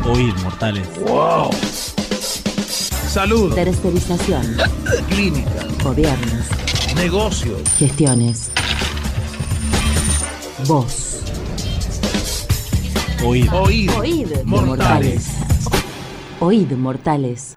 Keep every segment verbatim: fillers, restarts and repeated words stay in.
Oíd, mortales. ¡Wow! Salud. Tercerización. Clínica. Gobiernos. Negocios. Gestiones. Voz. Oíd. Oíd. Oíd, mortales. Oíd, mortales.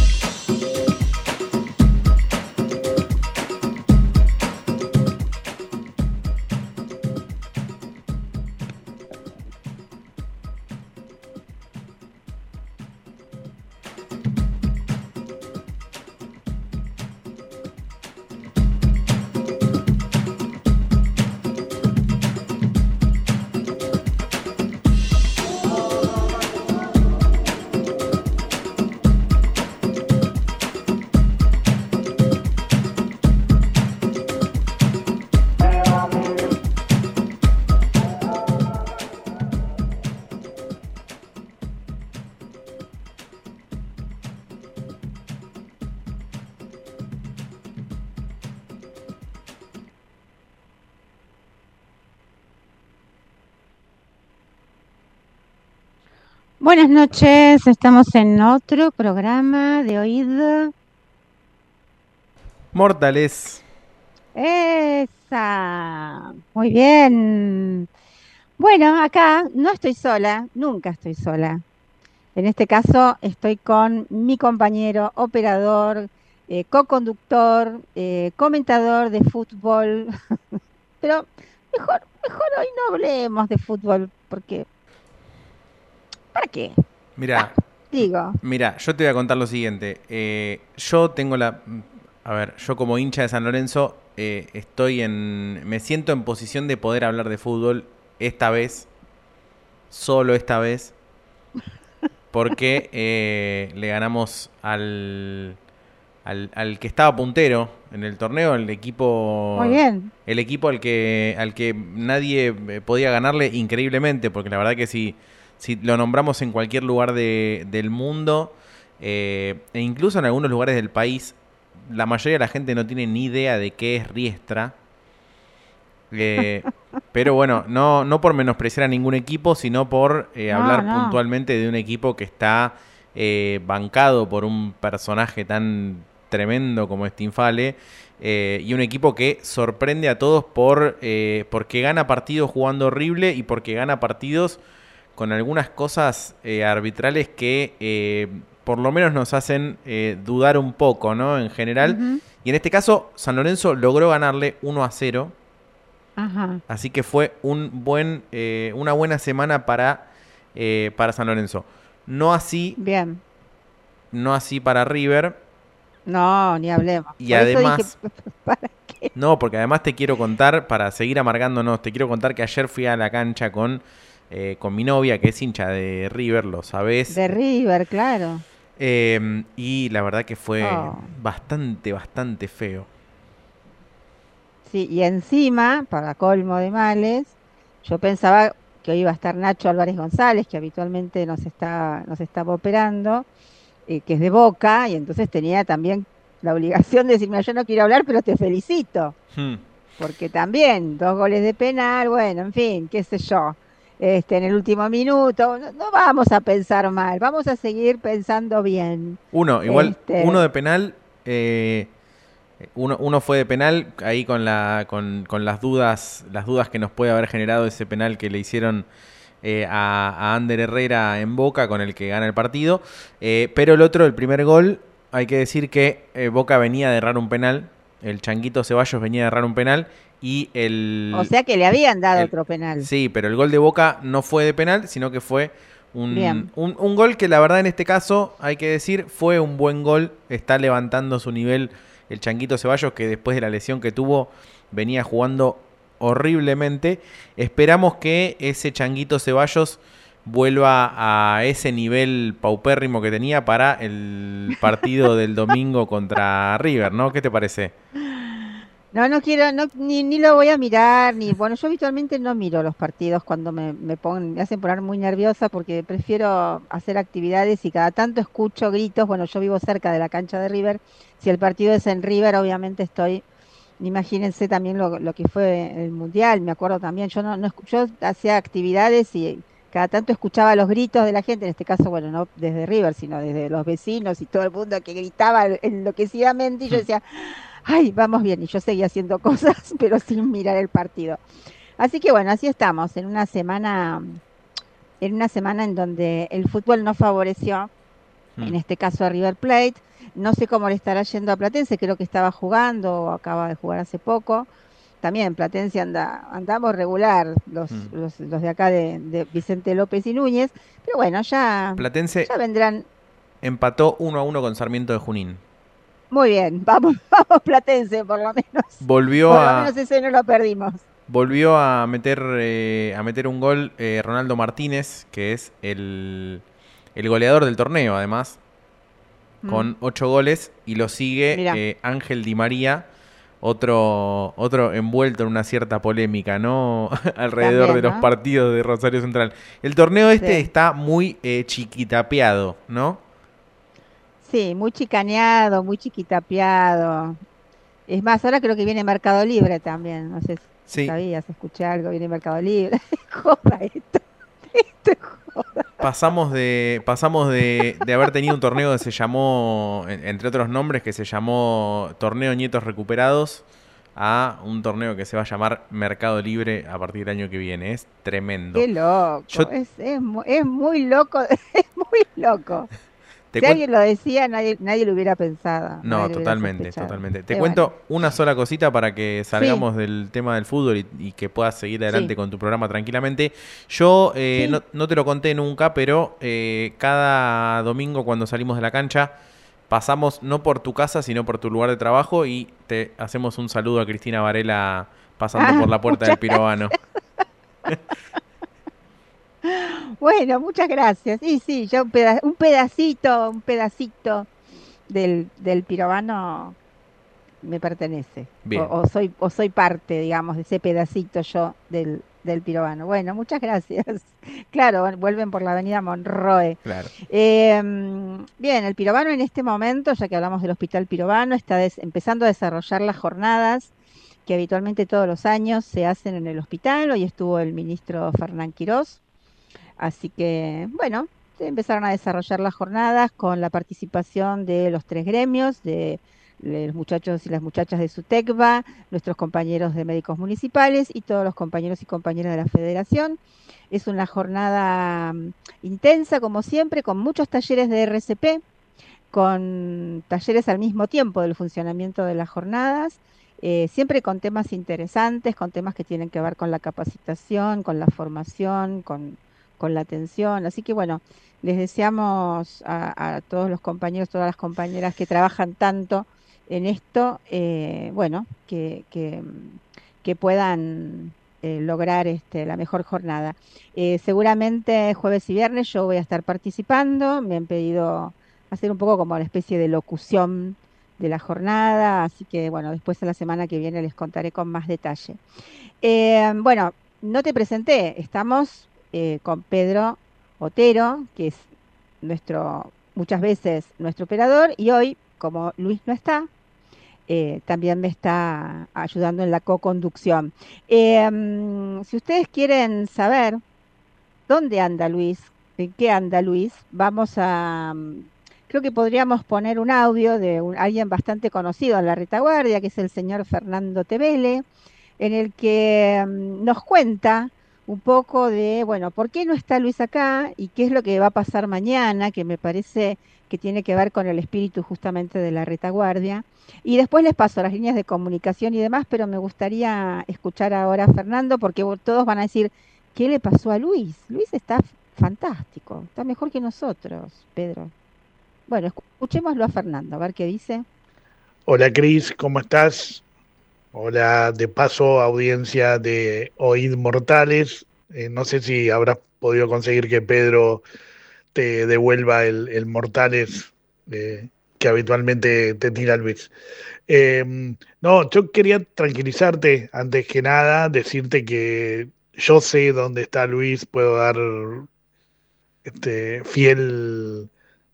Buenas noches, estamos en otro programa de Oíd. Mortales. Esa, muy bien. Bueno, acá no estoy sola, nunca estoy sola. En este caso estoy con mi compañero, operador, eh, co-conductor, eh, comentador de fútbol. Pero mejor, mejor hoy no hablemos de fútbol, porque ¿para qué? Mira, Digo, mira, yo te voy a contar lo siguiente. Eh, yo tengo la... A ver, yo como hincha de San Lorenzo eh, estoy en... Me siento en posición de poder hablar de fútbol esta vez. Solo esta vez. Porque eh, le ganamos al, al, al que estaba puntero en el torneo, el equipo... muy bien. El equipo al que, al que nadie eh, podía ganarle increíblemente, porque la verdad que si... Si lo nombramos en cualquier lugar de, del mundo, eh, e incluso en algunos lugares del país, la mayoría de la gente no tiene ni idea de qué es Riestra. Eh, pero bueno, no, no por menospreciar a ningún equipo, sino por eh, No, hablar no. puntualmente de un equipo que está eh, bancado por un personaje tan tremendo como Stinfale, eh, y un equipo que sorprende a todos por eh, porque gana partidos jugando horrible y porque gana partidos con algunas cosas eh, arbitrales que eh, por lo menos nos hacen eh, dudar un poco, ¿no? En general. Ujú. Y en este caso, San Lorenzo logró ganarle uno a cero. Ajá. Así que fue un buen, eh, una buena semana para, eh, para San Lorenzo. No así, Bien. no así para River. No, ni hablemos. Y Por eso además- dije, ¿para qué? No, porque además te quiero contar, para seguir amargándonos, te quiero contar que ayer fui a la cancha con, eh, con mi novia, que es hincha de River, lo sabés. De River, claro. Eh, y la verdad que fue Oh. bastante, bastante feo. Sí, y encima, para colmo de males, yo pensaba que hoy iba a estar Nacho Álvarez González, que habitualmente nos está, nos estaba operando, eh, que es de Boca, y entonces tenía también la obligación de decirme, yo no quiero hablar, pero te felicito. Hmm. Porque también, dos goles de penal, bueno, en fin, qué sé yo, este, en el último minuto, no, no vamos a pensar mal, vamos a seguir pensando bien. Uno, igual, Este- uno de penal, eh, uno, uno fue de penal, ahí con la, con, con las dudas, las dudas que nos puede haber generado ese penal que le hicieron eh, a, a Ander Herrera en Boca, con el que gana el partido. Eh, pero el otro, el primer gol, hay que decir que eh, Boca venía de errar un penal, el Changuito Ceballos venía de errar un penal, y el... O sea que le habían dado el- otro penal. Sí, pero el gol de Boca no fue de penal, sino que fue un, Bien. un, un gol que la verdad en este caso, hay que decir, fue un buen gol. Está levantando su nivel el Changuito Ceballos, que después de la lesión que tuvo venía jugando horriblemente. Esperamos que ese Changuito Ceballos vuelva a ese nivel paupérrimo que tenía para el partido del domingo contra River, ¿no? ¿Qué te parece? No, no quiero, no, ni, ni lo voy a mirar, ni, bueno, yo habitualmente no miro los partidos cuando me, me ponen, me hacen poner muy nerviosa porque prefiero hacer actividades y cada tanto escucho gritos. Bueno, yo vivo cerca de la cancha de River, si el partido es en River, obviamente estoy, imagínense también lo, lo que fue el Mundial, me acuerdo también, yo no, no escu- yo hacía actividades y cada tanto escuchaba los gritos de la gente, en este caso, bueno, no desde River, sino desde los vecinos y todo el mundo que gritaba enloquecidamente, y yo decía, ay, vamos bien, y yo seguía haciendo cosas, pero sin mirar el partido. Así que bueno, así estamos, en una semana, en una semana en donde el fútbol no favoreció, en Mm. este caso a River Plate. No sé cómo le estará yendo a Platense, creo que estaba jugando o acaba de jugar hace poco. También Platense anda, andamos regular, los, Mm. los, los de acá de, de Vicente López y Núñez, pero bueno, ya, Platense ya vendrán. empató uno a uno con Sarmiento de Junín. Muy bien, vamos, vamos Platense, por lo menos. Volvió Por lo a, menos ese no lo perdimos. volvió a meter, eh, a meter un gol eh, Ronaldo Martínez, que es el, el goleador del torneo, además, Mm, con ocho goles, y lo sigue Mirá, eh, Ángel Di María, otro, otro envuelto en una cierta polémica, ¿no? Alrededor de también, los ¿no? partidos de Rosario Central. El torneo este Sí. está muy eh, chiquitapeado, ¿no? Sí, muy chicaneado, muy chiquitapeado. Es más, ahora creo que viene Mercado Libre también. No sé si Sí, sabías, escuché algo, viene Mercado Libre. Joda esto, esto es joda. pasamos de pasamos de, de haber tenido un torneo que se llamó, en- entre otros nombres, que se llamó Torneo Nietos Recuperados, a un torneo que se va a llamar Mercado Libre a partir del año que viene. Es tremendo. Qué loco, Yo es, es, mu- es muy loco, es muy loco. te Si cuento... alguien lo decía, nadie, nadie lo hubiera pensado, nadie No, lo hubiera totalmente, sospechado. totalmente. Te Y bueno, cuento una sola cosita para que sí, salgamos del tema del fútbol y, y que puedas seguir sí, adelante con tu programa tranquilamente. Yo eh, sí. no, no te lo conté nunca, pero eh, cada domingo cuando salimos de la cancha pasamos no por tu casa, sino por tu lugar de trabajo y te hacemos un saludo a Cristina Varela pasando Ah, por la puerta del muchas Pirobano. Bueno, muchas gracias. Y sí, yo un, peda- un pedacito, un pedacito del, del pirobano me pertenece. O, Bien, o soy, o soy parte, digamos, de ese pedacito yo del, del pirobano. Bueno, muchas gracias. Claro, vu- vuelven por la avenida Monroe. claro. Eh, mm, bien, el pirobano en este momento, ya que hablamos del Hospital Pirobano, está des- empezando a desarrollar las jornadas que habitualmente todos los años se hacen en el hospital. Hoy estuvo el ministro Fernán Quirós. Así que, bueno, se empezaron a desarrollar las jornadas con la participación de los tres gremios, de, de los muchachos y las muchachas de SUTECBA, nuestros compañeros de médicos municipales y todos los compañeros y compañeras de la federación. Es una jornada mm, intensa, como siempre, con muchos talleres de R C P, con talleres al mismo tiempo del funcionamiento de las jornadas, eh, siempre con temas interesantes, con temas que tienen que ver con la capacitación, con la formación, con, con la atención. Así que bueno, les deseamos a, a todos los compañeros, todas las compañeras que trabajan tanto en esto, eh, bueno, que, que, que puedan eh, lograr este, la mejor jornada. Eh, seguramente jueves y viernes yo voy a estar participando, me han pedido hacer un poco como la especie de locución de la jornada, así que bueno, después a la semana que viene les contaré con más detalle. Eh, bueno, no te presenté, estamos eh, con Pedro Otero, que es nuestro, muchas veces nuestro operador, y hoy, como Luis no está, eh, también me está ayudando en la co-conducción. Eh, mm, si ustedes quieren saber dónde anda Luis, en qué anda Luis, vamos a, mm, creo que podríamos poner un audio de un- alguien bastante conocido en la retaguardia, que es el señor Fernando Tevele, en el que mm, nos cuenta un poco de, bueno, por qué no está Luis acá y qué es lo que va a pasar mañana, que me parece que tiene que ver con el espíritu justamente de la retaguardia. Y después les paso las líneas de comunicación y demás, pero me gustaría escuchar ahora a Fernando porque vo- todos van a decir, ¿qué le pasó a Luis? Luis está f- fantástico, está mejor que nosotros, Pedro. Bueno, escuchémoslo a Fernando, a ver qué dice. Hola Cris, ¿cómo estás? Hola, de paso, audiencia de Oíd Mortales. Eh, no sé si habrás podido conseguir que Pedro te devuelva el, el Mortales eh, que habitualmente te tira Luis. Eh, no, yo quería tranquilizarte antes que nada, decirte que yo sé dónde está Luis, puedo dar este, fiel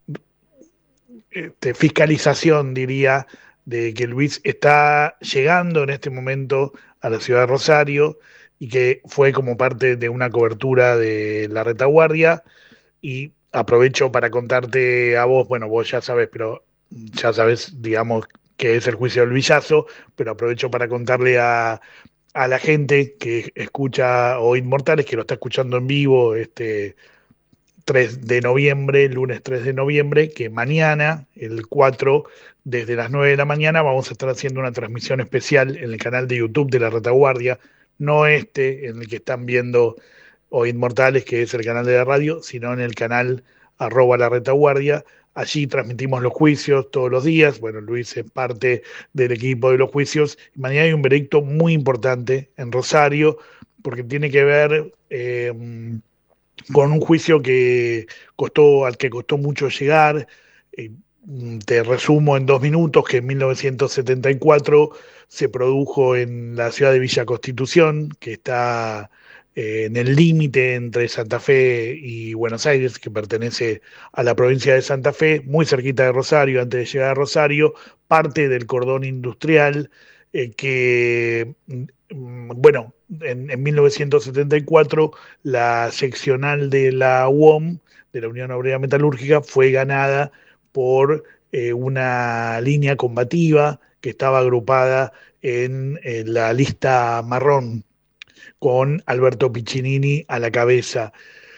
este, fiscalización, diría, de que Luis está llegando en este momento a la ciudad de Rosario y que fue como parte de una cobertura de la retaguardia. Y aprovecho para contarte a vos, bueno, vos ya sabes, pero ya sabes, digamos, que es el juicio del Villazo, pero aprovecho para contarle a, a la gente que escucha o Inmortales, que lo está escuchando en vivo este tres de noviembre, lunes tres de noviembre, que mañana, el cuatro, desde las nueve de la mañana, vamos a estar haciendo una transmisión especial en el canal de YouTube de la Retaguardia, no este en el que están viendo o Inmortales, que es el canal de la radio, sino en el canal arroba la retaguardia. Allí transmitimos los juicios todos los días. Bueno, Luis es parte del equipo de los juicios. Mañana hay un veredicto muy importante en Rosario, porque tiene que ver eh, con un juicio que costó, al que costó mucho llegar. Eh, te resumo en dos minutos que en mil novecientos setenta y cuatro se produjo en la ciudad de Villa Constitución, que está eh, en el límite entre Santa Fe y Buenos Aires, que pertenece a la provincia de Santa Fe, muy cerquita de Rosario, antes de llegar a Rosario, parte del cordón industrial eh, que, mm, bueno, en, en mil novecientos setenta y cuatro la seccional de la U O M, de la Unión Obrera Metalúrgica, fue ganada por eh, una línea combativa que estaba agrupada en, en la lista marrón, con Alberto Piccinini a la cabeza.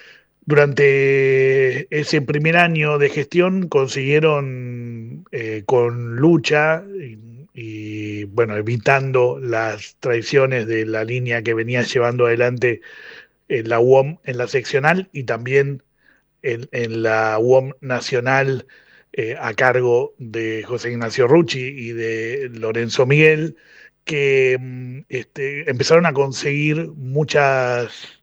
Durante ese primer año de gestión consiguieron, eh, con lucha y, y, bueno, evitando las traiciones de la línea que venía llevando adelante en la U O M en la seccional y también en, en la U O M nacional, eh, a cargo de José Ignacio Rucci y de Lorenzo Miguel, que este, empezaron a conseguir muchas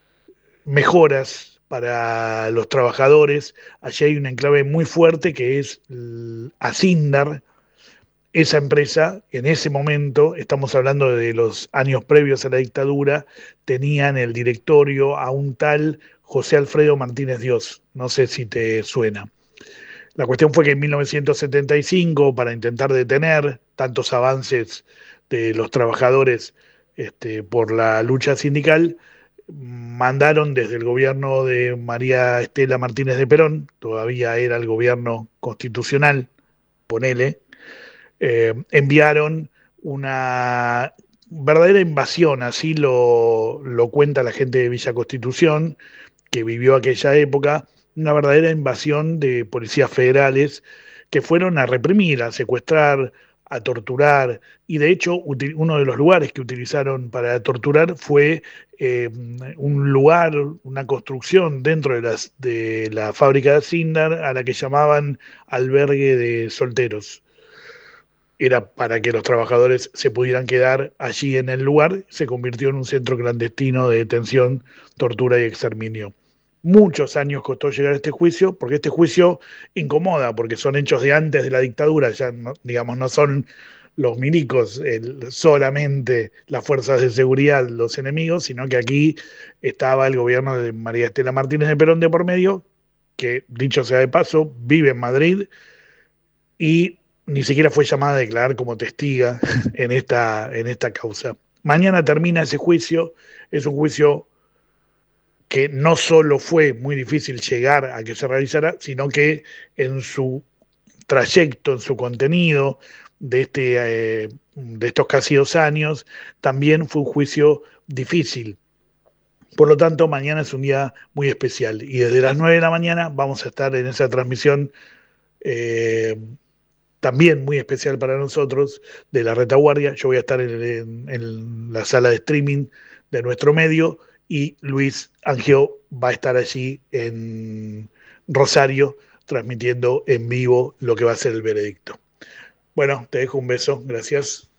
mejoras para los trabajadores. Allí hay un enclave muy fuerte que es Asindar. Esa empresa, en ese momento, estamos hablando de los años previos a la dictadura, tenía en el directorio a un tal José Alfredo Martínez Dios. No sé si te suena. La cuestión fue que en mil novecientos setenta y cinco, para intentar detener tantos avances de los trabajadores este, por la lucha sindical, mandaron desde el gobierno de María Estela Martínez de Perón, todavía era el gobierno constitucional, ponele, eh, enviaron una verdadera invasión, así lo, lo cuenta la gente de Villa Constitución, que vivió aquella época, una verdadera invasión de policías federales que fueron a reprimir, a secuestrar, a torturar, y de hecho uno de los lugares que utilizaron para torturar fue eh, un lugar, una construcción dentro de, las, de la fábrica de Asindar, a la que llamaban albergue de solteros. Era para que los trabajadores se pudieran quedar allí en el lugar. Se convirtió en un centro clandestino de detención, tortura y exterminio. Muchos años costó llegar a este juicio, porque este juicio incomoda, porque son hechos de antes de la dictadura, ya no, digamos, no son los milicos el, solamente las fuerzas de seguridad los enemigos, sino que aquí estaba el gobierno de María Estela Martínez de Perón de por medio, que, dicho sea de paso, vive en Madrid y ni siquiera fue llamada a declarar como testiga en esta, en esta causa. Mañana termina ese juicio, es un juicio que no solo fue muy difícil llegar a que se realizara, sino que en su trayecto, en su contenido de, este, eh, de estos casi dos años, también fue un juicio difícil. Por lo tanto, mañana es un día muy especial y desde las nueve de la mañana vamos a estar en esa transmisión eh, también muy especial para nosotros de la Retaguardia. Yo voy a estar en, en, en la sala de streaming de nuestro medio y Luis Angio va a estar allí en Rosario transmitiendo en vivo lo que va a ser el veredicto. Bueno, te dejo un beso, gracias.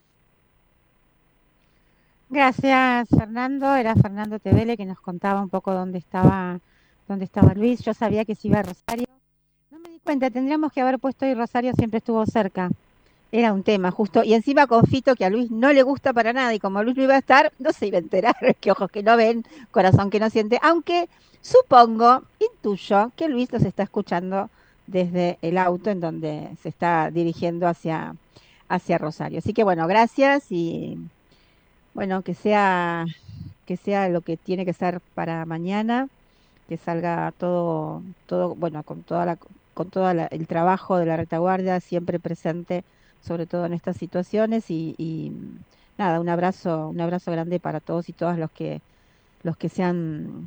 Gracias, Fernando. Era Fernando Tevele que nos contaba un poco dónde estaba, dónde estaba Luis. Yo sabía que se iba a Rosario. No me di cuenta, tendríamos que haber puesto ahí Rosario, siempre estuvo cerca. Era un tema, justo. Y encima con Fito, que a Luis no le gusta para nada, y como Luis no iba a estar, no se iba a enterar. Que ojos que no ven, corazón que no siente. Aunque supongo, intuyo, que Luis los está escuchando desde el auto en donde se está dirigiendo hacia, hacia Rosario. Así que bueno, gracias y bueno, que sea que sea lo que tiene que ser para mañana, que salga todo, todo, bueno, con toda la, con todo el trabajo de la retaguardia siempre presente, sobre todo en estas situaciones, y, y nada, un abrazo, un abrazo grande para todos y todas los que, los que se han,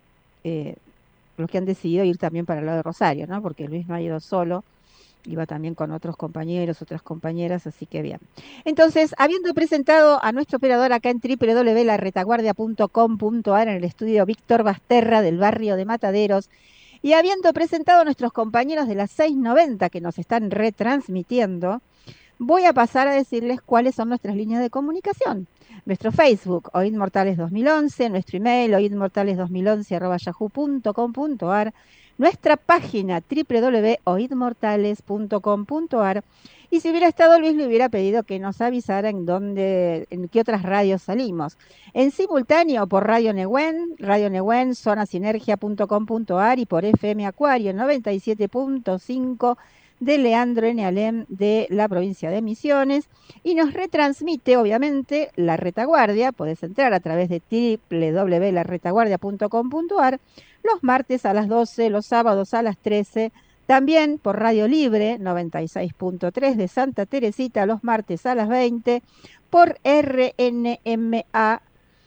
eh, los que han decidido ir también para el lado de Rosario, ¿no? Porque Luis no ha ido solo, iba también con otros compañeros, otras compañeras, así que bien. Entonces, habiendo presentado a nuestro operador acá en doble u doble u doble u punto la retaguardia punto com punto a r en el estudio Víctor Basterra del barrio de Mataderos, y habiendo presentado a nuestros compañeros de las seiscientos noventa que nos están retransmitiendo, voy a pasar a decirles cuáles son nuestras líneas de comunicación. Nuestro Facebook, oidmortales dos mil once, nuestro email, oidmortales dos mil once arroba yahoo punto com punto a r, nuestra página doble u doble u doble u punto oidmortales punto com punto a r, y si hubiera estado Luis, le hubiera pedido que nos avisara en dónde, en qué otras radios salimos. En simultáneo por Radio Nehuen, Radio Nehuen, zonasinergia punto com punto a r, y por F M Acuario noventa y siete punto cinco de Leandro N. Alem de la provincia de Misiones, y nos retransmite obviamente La Retaguardia. Podés entrar a través de doble u doble u doble u punto la retaguardia punto com punto a r los martes a las doce, los sábados a las trece, también por Radio Libre noventa y seis punto tres de Santa Teresita los martes a las veinte, por r n m a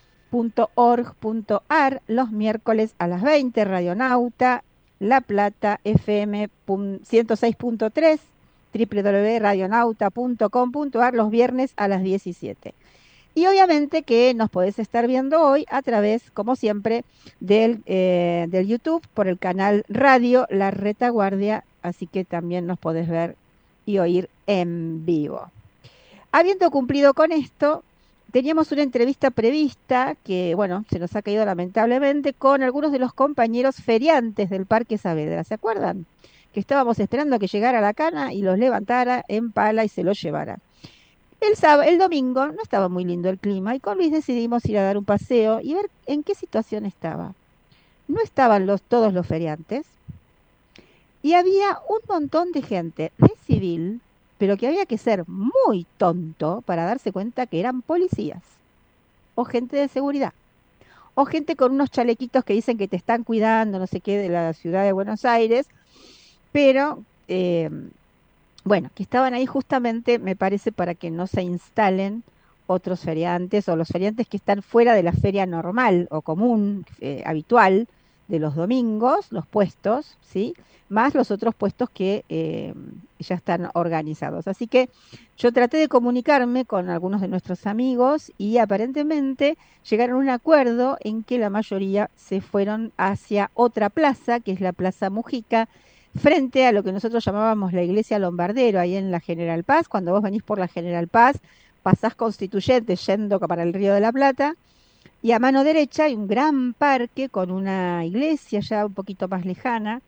punto org punto a r los miércoles a las veinte, Radionauta La Plata F M ciento seis punto tres, doble u doble u doble u punto radionauta punto com punto a r los viernes a las diecisiete. Y obviamente que nos podés estar viendo hoy a través, como siempre, del, eh, del YouTube, por el canal Radio La Retaguardia, así que también nos podés ver y oír en vivo. Habiendo cumplido con esto, teníamos una entrevista prevista que, bueno, se nos ha caído lamentablemente, con algunos de los compañeros feriantes del Parque Saavedra. ¿Se acuerdan? Que estábamos esperando a que llegara la cana y los levantara en pala y se los llevara. El, sábado, el domingo no estaba muy lindo el clima, y con Luis decidimos ir a dar un paseo y ver en qué situación estaba. No estaban los, todos los feriantes, y había un montón de gente de civil, pero que había que ser muy tonto para darse cuenta que eran policías, o gente de seguridad, o gente con unos chalequitos que dicen que te están cuidando, no sé qué, de la ciudad de Buenos Aires, pero, eh, bueno, que estaban ahí justamente, me parece, para que no se instalen otros feriantes, o los feriantes que están fuera de la feria normal o común, eh, habitual, de los domingos, los puestos, ¿sí? Más los otros puestos que eh, ya están organizados. Así que yo traté de comunicarme con algunos de nuestros amigos, y aparentemente llegaron a un acuerdo en que la mayoría se fueron hacia otra plaza, que es la Plaza Mujica, frente a lo que nosotros llamábamos la Iglesia Lombardero, ahí en la General Paz. Cuando vos venís por la General Paz, pasás Constituyentes yendo para el Río de la Plata, y a mano derecha hay un gran parque con una iglesia ya un poquito más lejana.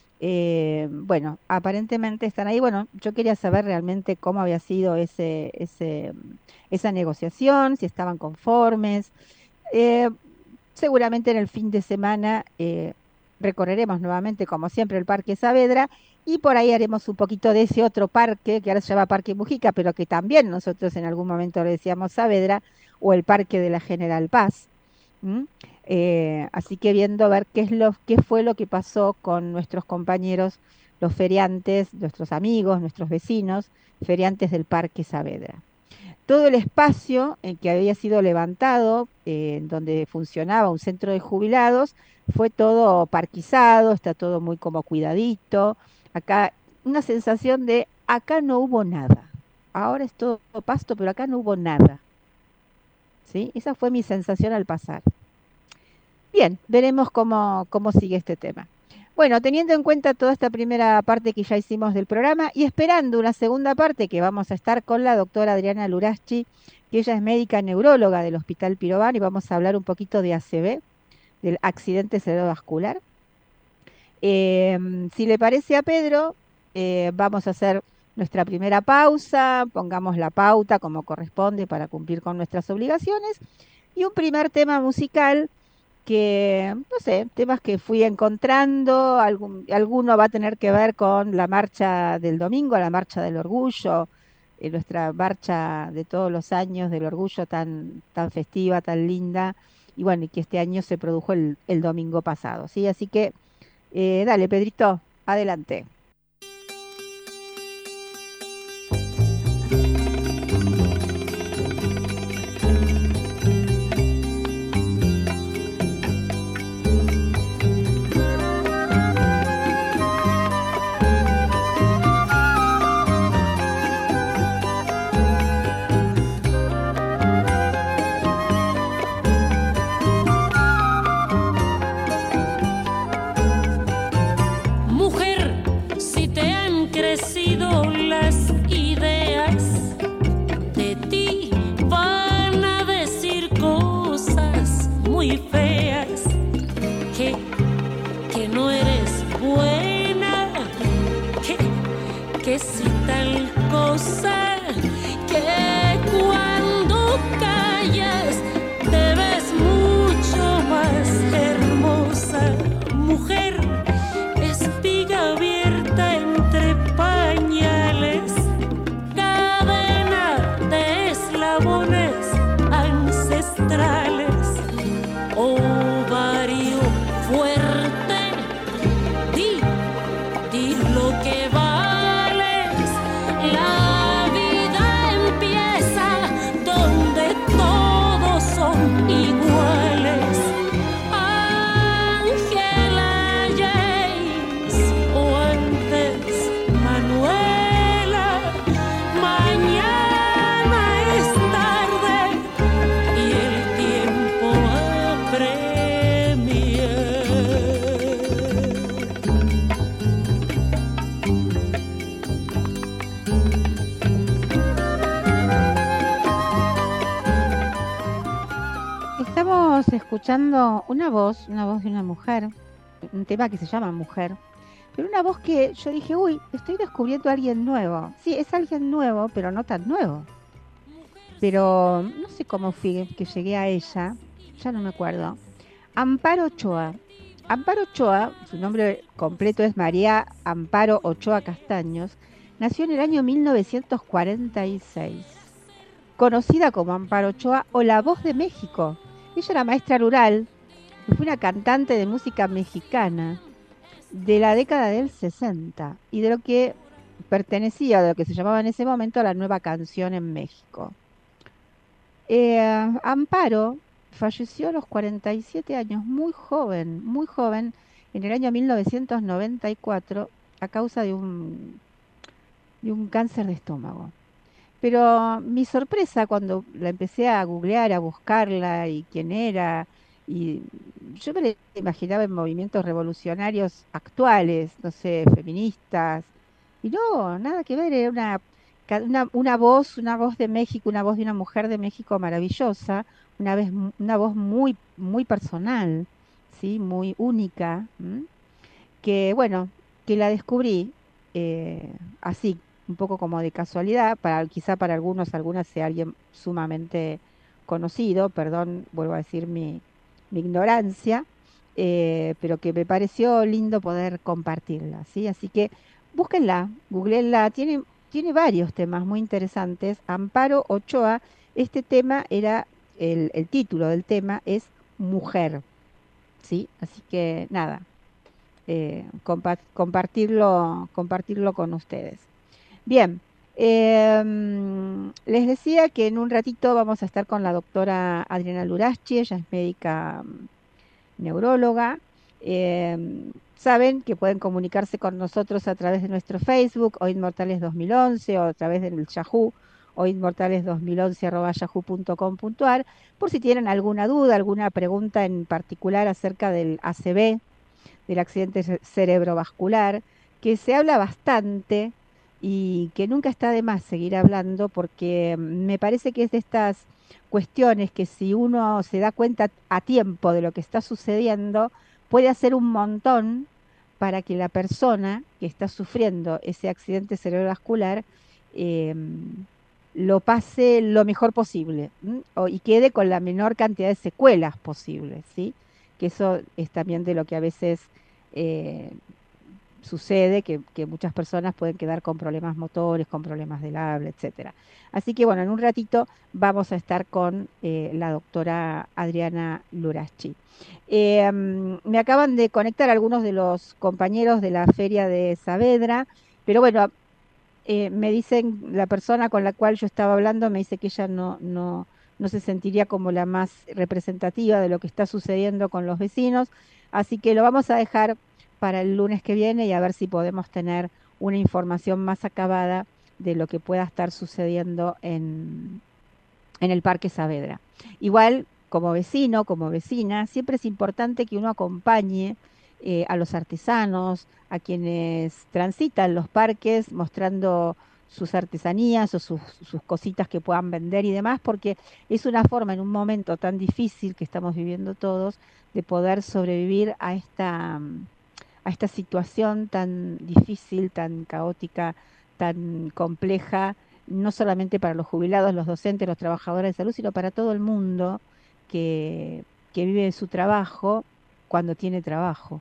Eh, bueno, aparentemente están ahí. Bueno, yo quería saber realmente cómo había sido ese, ese, esa negociación, si estaban conformes. Eh, seguramente en el fin de semana eh, recorreremos nuevamente, como siempre, el Parque Saavedra, y por ahí haremos un poquito de ese otro parque, que ahora se llama Parque Mujica, pero que también nosotros en algún momento le decíamos Saavedra, o el Parque de la General Paz. ¿Mm? Eh, así que viendo a ver qué es lo qué fue lo que pasó con nuestros compañeros, los feriantes, nuestros amigos, nuestros vecinos, feriantes del Parque Saavedra. Todo el espacio en que había sido levantado, eh, donde funcionaba un centro de jubilados, fue todo parquizado, está todo muy como cuidadito. Acá una sensación de acá no hubo nada. Ahora es todo pasto, pero acá no hubo nada. ¿Sí? Esa fue mi sensación al pasar. Bien, veremos cómo, cómo sigue este tema. Bueno, teniendo en cuenta toda esta primera parte que ya hicimos del programa, y esperando una segunda parte que vamos a estar con la doctora Adriana Luraschi, que ella es médica neuróloga del Hospital Pirován, y vamos a hablar un poquito de A C V, del accidente cerebrovascular. Eh, si le parece a Pedro, eh, vamos a hacer nuestra primera pausa, pongamos la pauta como corresponde para cumplir con nuestras obligaciones, y un primer tema musical que, no sé, temas que fui encontrando, algún, alguno va a tener que ver con la marcha del domingo, la marcha del orgullo, eh, nuestra marcha de todos los años del orgullo tan, tan festiva, tan linda, y bueno, y que este año se produjo el, el domingo pasado, ¿sí? Así que, eh, dale, Pedrito, adelante. Mujer, si te han crecido las ideas, de ti van a decir cosas muy feas, que, que no eres buena, que, que si tal cosa, que cuando callas te ves mucho más hermosa. Mujer, espiga abierta entre pañales, cadena de eslabones ancestrales, ovario fuerte, di, di lo que vales. La vida empieza donde todos son iguales. Ángela James o antes Manuela, mañana es tarde y el tiempo apremia. Estamos escuchando una voz, una voz de una mujer, un tema que se llama Mujer, pero una voz que yo dije, uy, estoy descubriendo a alguien nuevo. Sí, es alguien nuevo, pero no tan nuevo. Pero no sé cómo fui que llegué a ella, ya no me acuerdo. Amparo Ochoa. Amparo Ochoa, su nombre completo es María Amparo Ochoa Castaños, nació en el año mil novecientos cuarenta y seis. Conocida como Amparo Ochoa o La Voz de México. Ella era maestra rural y fue una cantante de música mexicana de la década del sesenta y de lo que pertenecía, de lo que se llamaba en ese momento la nueva canción en México. Eh, Amparo falleció a los cuarenta y siete años, muy joven, muy joven, en el año mil novecientos noventa y cuatro, a causa de un, de un cáncer de estómago. Pero mi sorpresa cuando la empecé a googlear, a buscarla y quién era, y yo me la imaginaba en movimientos revolucionarios actuales, no sé, feministas, y no, nada que ver, era una, ca- una, una voz, una voz de México, una voz de una mujer de México maravillosa, una vez, mu- una voz muy, muy personal, ¿sí? Muy única, ¿m? Que bueno, que la descubrí eh, así, un poco como de casualidad, para, quizá para algunos, algunas sea alguien sumamente conocido, perdón, vuelvo a decir mi, mi ignorancia, eh, pero que me pareció lindo poder compartirla, ¿sí? Así que búsquenla, googleenla, tiene, tiene varios temas muy interesantes. Amparo Ochoa, este tema era, el, el título del tema es Mujer, ¿sí? Así que nada, eh, compa- compartirlo, compartirlo con ustedes. Bien, em, les decía que en un ratito vamos a estar con la doctora Adriana Luraschi, ella es médica mm, neuróloga. Em, saben que pueden comunicarse con nosotros a través de nuestro Facebook, o Inmortales dos mil once, o a través del Yahoo, o inmortales dos mil once arroba yahoo punto com punto ar, por si tienen alguna duda, alguna pregunta en particular acerca del A C V, del accidente ce- cerebrovascular, que se habla bastante y que nunca está de más seguir hablando porque mm, me parece que es de estas cuestiones que si uno se da cuenta a tiempo de lo que está sucediendo, puede hacer un montón para que la persona que está sufriendo ese accidente cerebrovascular eh, lo pase lo mejor posible, ¿m? O- y quede con la menor cantidad de secuelas posibles, ¿sí? Que eso es también de lo que a veces eh, sucede que, que muchas personas pueden quedar con problemas motores, con problemas del habla, etcétera. Así que bueno, en un ratito vamos a estar con eh, la doctora Adriana Luraschi. Eh, mm, me acaban de conectar algunos de los compañeros de la feria de Saavedra, pero bueno, eh, me dicen, la persona con la cual yo estaba hablando me dice que ella no, no, no se sentiría como la más representativa de lo que está sucediendo con los vecinos, así que lo vamos a dejar para el lunes que viene y a ver si podemos tener una información más acabada de lo que pueda estar sucediendo en, en el Parque Saavedra. Igual, como vecino, como vecina, siempre es importante que uno acompañe eh, a los artesanos, a quienes transitan los parques mostrando sus artesanías o sus, sus cositas que puedan vender y demás, porque es una forma en un momento tan difícil que estamos viviendo todos de poder sobrevivir a esta, a esta situación tan difícil, tan caótica, tan compleja, no solamente para los jubilados, los docentes, los trabajadores de salud, sino para todo el mundo que, que vive su trabajo cuando tiene trabajo.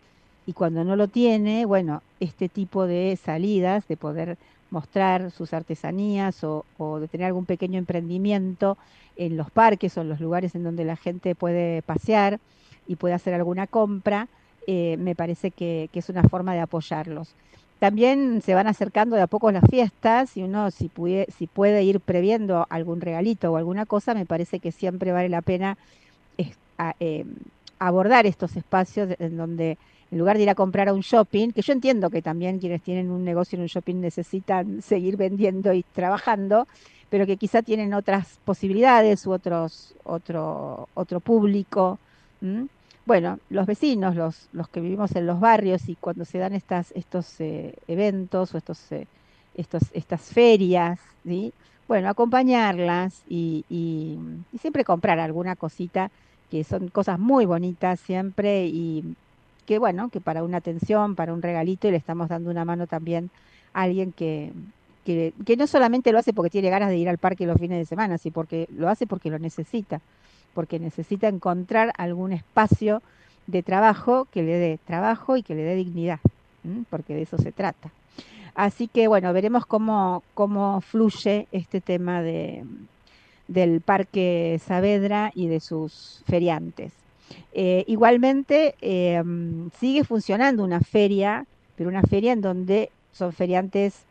Y cuando no lo tiene, bueno, este tipo de salidas, de poder mostrar sus artesanías o, o de tener algún pequeño emprendimiento en los parques o en los lugares en donde la gente puede pasear y puede hacer alguna compra, eh, me parece que, que es una forma de apoyarlos. También se van acercando de a poco las fiestas y uno si puede, si puede ir previendo algún regalito o alguna cosa, me parece que siempre vale la pena es, a, eh, abordar estos espacios en donde en lugar de ir a comprar a un shopping, que yo entiendo que también quienes tienen un negocio en un shopping necesitan seguir vendiendo y trabajando, pero que quizá tienen otras posibilidades u otros, otro, otro público. ¿m? Bueno, los vecinos, los, los que vivimos en los barrios y cuando se dan estas, estos eh, eventos o estos, eh, estos, estas ferias, ¿sí? Bueno, acompañarlas y, y, y siempre comprar alguna cosita, que son cosas muy bonitas siempre y que bueno, que para una atención, para un regalito y le estamos dando una mano también a alguien que, que, que no solamente lo hace porque tiene ganas de ir al parque los fines de semana, sino porque lo hace porque lo necesita. porque necesita encontrar algún espacio de trabajo que le dé trabajo y que le dé dignidad, ¿m? porque de eso se trata. Así que bueno, veremos cómo, cómo fluye este tema de, del Parque Saavedra y de sus feriantes. Eh, igualmente eh, sigue funcionando una feria, pero una feria en donde son feriantes,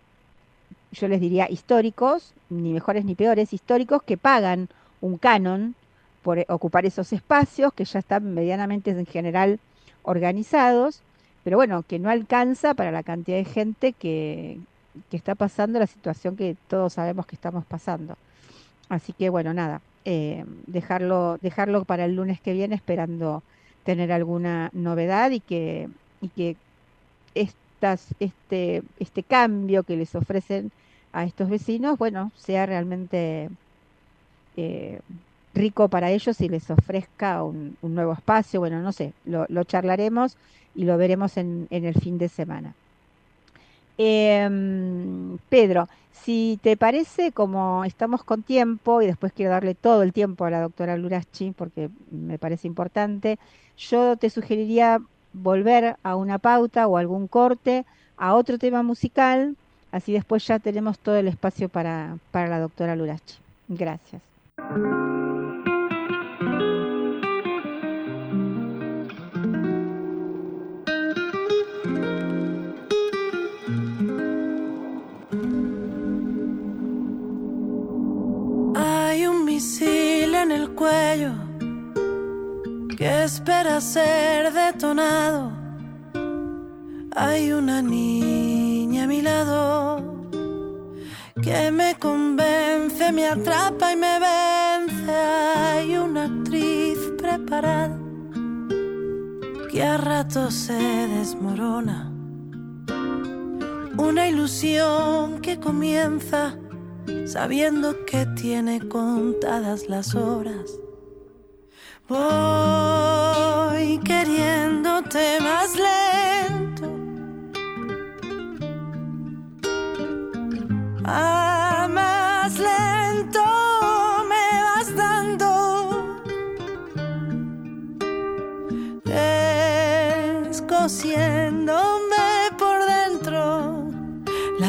yo les diría históricos, ni mejores ni peores, históricos que pagan un canon por ocupar esos espacios que ya están medianamente en general organizados, pero bueno, que no alcanza para la cantidad de gente que, que está pasando la situación que todos sabemos que estamos pasando. Así que bueno, nada, eh, dejarlo, dejarlo para el lunes que viene esperando tener alguna novedad y que, y que estas, este, este cambio que les ofrecen a estos vecinos, bueno, sea realmente eh, rico para ellos y les ofrezca un, un nuevo espacio. Bueno, no sé, lo, lo charlaremos y lo veremos en, en el fin de semana. Eh, Pedro, si te parece, como estamos con tiempo y después quiero darle todo el tiempo a la doctora Luraschi porque me parece importante, yo te sugeriría volver a una pauta o algún corte a otro tema musical, así después ya tenemos todo el espacio para, para la doctora Luraschi. Gracias. Hay un misil en el cuello que espera ser detonado. Hay una niña a mi lado que me convence, me atrapa y me vence. Hay una actriz preparada que a ratos se desmorona. Una ilusión que comienza sabiendo que tiene contadas las horas. Voy queriéndote más lento, a más lento me vas dando, descosiéndome por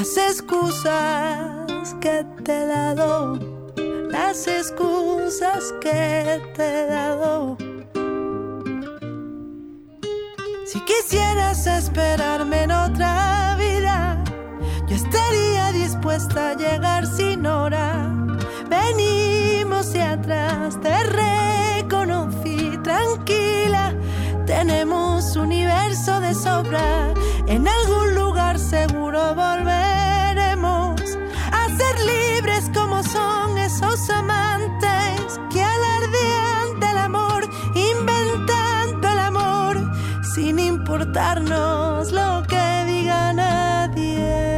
las excusas que te he dado, las excusas que te he dado. Si quisieras esperarme en otra vida, yo estaría dispuesta a llegar sin hora. Venimos de atrás, te reconocí, tranquila. Tenemos universo de sobra, en algún lugar seguro volveremos a ser libres como son esos amantes que alardean del amor, inventando el amor sin importarnos lo que diga nadie.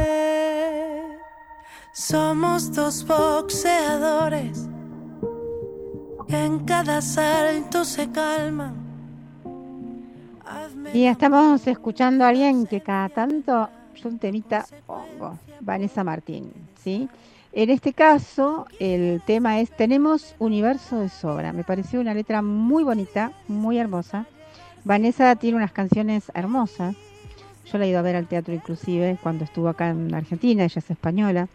Somos dos boxeadores que en cada salto se calman. Y estamos escuchando a alguien que cada tanto yo un temita pongo, Vanessa Martín, ¿sí? En este caso, el tema es Tenemos universo de sobra. Me pareció una letra muy bonita, muy hermosa. Vanessa tiene unas canciones hermosas. Yo la he ido a ver al teatro inclusive cuando estuvo acá en Argentina, ella es española.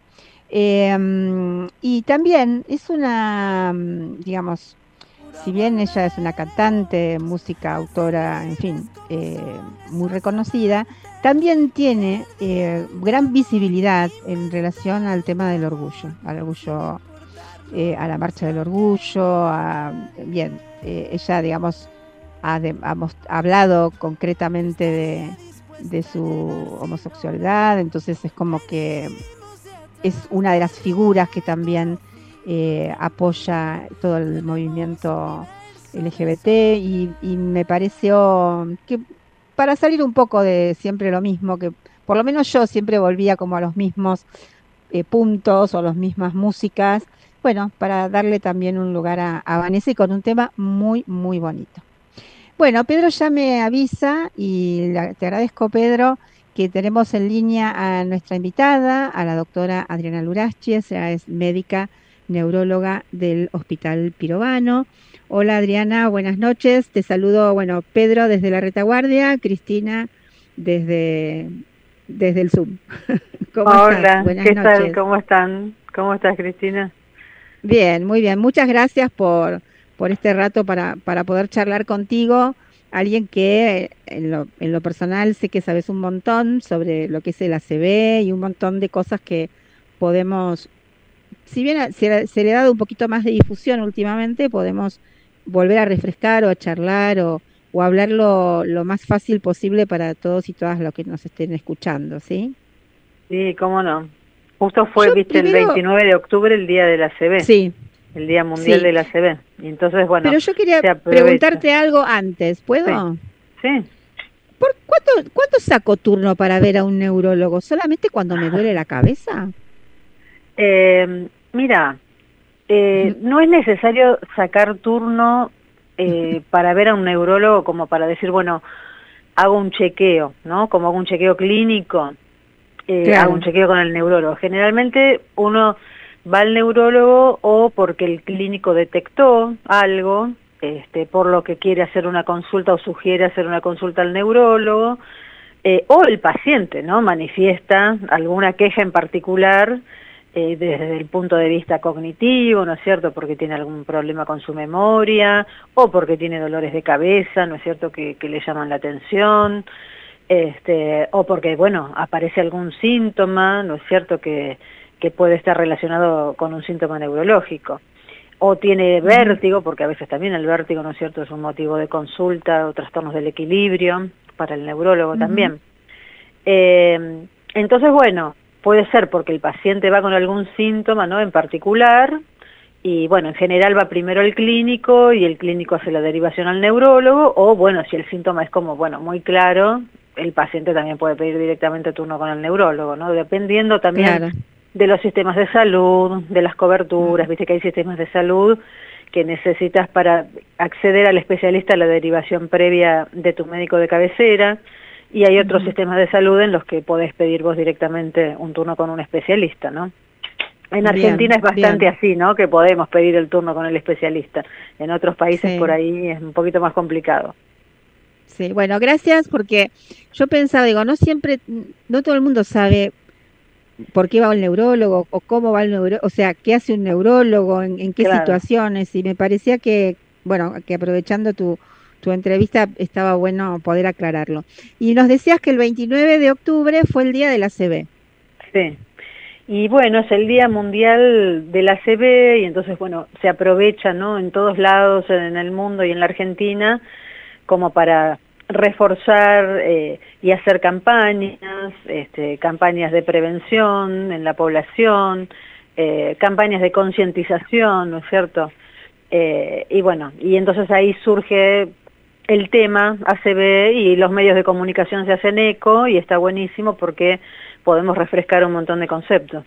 Eh, y también es una, digamos, si bien ella es una cantante, música, autora, en fin, eh, muy reconocida, también tiene eh, gran visibilidad en relación al tema del orgullo, al orgullo, eh, a la marcha del orgullo, a, bien, eh, ella, digamos, ha, de, ha, most, ha hablado concretamente de, de su homosexualidad, entonces es como que es una de las figuras que también Eh, apoya todo el movimiento L G B T y, y me pareció que para salir un poco de siempre lo mismo, que por lo menos yo siempre volvía como a los mismos eh, puntos o las mismas músicas, bueno, para darle también un lugar a, a Vanessa y con un tema muy, muy bonito. Bueno, Pedro ya me avisa y la, te agradezco, Pedro, que tenemos en línea a nuestra invitada, a la doctora Adriana Luraschi, ella es médica neuróloga del Hospital Pirovano. Hola Adriana, buenas noches. Te saludo, bueno, Pedro desde la retaguardia, Cristina desde, desde el Zoom. ¿Cómo Hola, estás? Buenas ¿qué noches. Tal? ¿Cómo están? ¿Cómo estás, Cristina? Bien, muy bien. Muchas gracias por, por este rato para, para poder charlar contigo. Alguien que en lo, en lo personal sé que sabes un montón sobre lo que es el A C V y un montón de cosas que podemos, si bien se, se le ha dado un poquito más de difusión últimamente, podemos volver a refrescar o a charlar o, o hablar lo, lo más fácil posible para todos y todas los que nos estén escuchando, ¿sí? Sí, cómo no. Justo fue, Yo viste, primero, el veintinueve de octubre, el día del A C V. Sí. El Día Mundial sí. del A C V. Y entonces, bueno, pero yo quería preguntarte algo antes, ¿puedo? Sí. sí. ¿Por cuánto, cuánto saco turno para ver a un neurólogo? ¿Solamente cuando me duele la cabeza? Eh, mira, eh, no es necesario sacar turno eh, para ver a un neurólogo como para decir, bueno, hago un chequeo, ¿no? Como hago un chequeo clínico, eh, claro. hago un chequeo con el neurólogo. Generalmente uno va al neurólogo o porque el clínico detectó algo, este, por lo que quiere hacer una consulta o sugiere hacer una consulta al neurólogo, eh, o el paciente, ¿no? Manifiesta alguna queja en particular eh, desde el punto de vista cognitivo, ¿no es cierto? Porque tiene algún problema con su memoria, o porque tiene dolores de cabeza, ¿no es cierto? Que, que le llaman la atención, este, o porque, bueno, aparece algún síntoma, ¿no es cierto? Que que puede estar relacionado con un síntoma neurológico, o tiene vértigo, porque a veces también el vértigo, ¿no es cierto?, es un motivo de consulta, o trastornos del equilibrio, para el neurólogo uh-huh. también. Eh, entonces, bueno, puede ser porque el paciente va con algún síntoma, ¿no?, en particular, y bueno, en general va primero el clínico, y el clínico hace la derivación al neurólogo, o bueno, si el síntoma es como, bueno, muy claro, el paciente también puede pedir directamente turno con el neurólogo, ¿no?, dependiendo también... Claro. de los sistemas de salud, de las coberturas, viste que hay sistemas de salud que necesitas para acceder al especialista la derivación previa de tu médico de cabecera, y hay otros uh-huh. sistemas de salud en los que podés pedir vos directamente un turno con un especialista, ¿no? En Argentina bien, es bastante bien. así, ¿no? Que podemos pedir el turno con el especialista. En otros países sí. por ahí es un poquito más complicado. Sí, bueno, gracias, porque yo pensaba, digo, no siempre, no todo el mundo sabe por qué va al neurólogo o cómo va el neurólogo, o sea, qué hace un neurólogo, en, en qué Claro. situaciones, y me parecía que, bueno, que aprovechando tu, tu entrevista estaba bueno poder aclararlo. Y nos decías que el veintinueve de octubre fue el día de la A C V. Sí. Y bueno, es el Día Mundial de la A C V y entonces, bueno, se aprovecha, ¿no?, en todos lados, en el mundo y en la Argentina, como para reforzar eh, y hacer campañas, este, campañas de prevención en la población, eh, campañas de concientización, ¿no es cierto? Eh, y bueno, y entonces ahí surge el tema A C V y los medios de comunicación se hacen eco y está buenísimo porque podemos refrescar un montón de conceptos.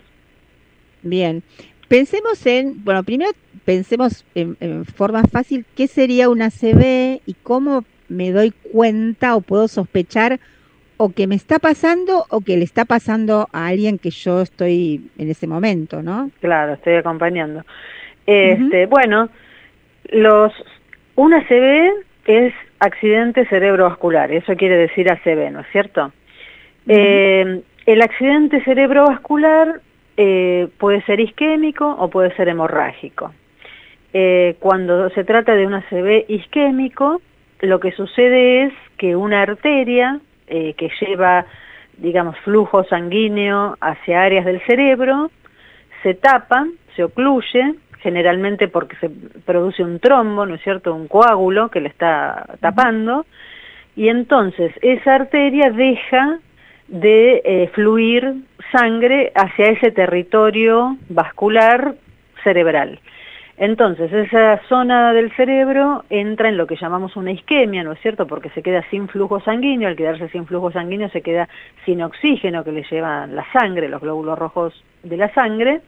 Bien, pensemos en, bueno, primero pensemos en, en forma fácil qué sería una A C V y cómo me doy cuenta o puedo sospechar o que me está pasando o que le está pasando a alguien que yo estoy en ese momento, ¿no? Claro, estoy acompañando. Este, uh-huh. Bueno, los una A C V es accidente cerebrovascular, eso quiere decir A C V, ¿no es cierto? Uh-huh. Eh, el accidente cerebrovascular eh, puede ser isquémico o puede ser hemorrágico. Eh, cuando se trata de un A C V isquémico, lo que sucede es que una arteria eh, que lleva, digamos, flujo sanguíneo hacia áreas del cerebro, se tapa, se ocluye, generalmente porque se produce un trombo, ¿no es cierto?, un coágulo que le está tapando, y entonces esa arteria deja de eh, fluir sangre hacia ese territorio vascular cerebral. Entonces, esa zona del cerebro entra en lo que llamamos una isquemia, ¿no es cierto?, porque se queda sin flujo sanguíneo, al quedarse sin flujo sanguíneo se queda sin oxígeno que le lleva la sangre, los glóbulos rojos de la sangre,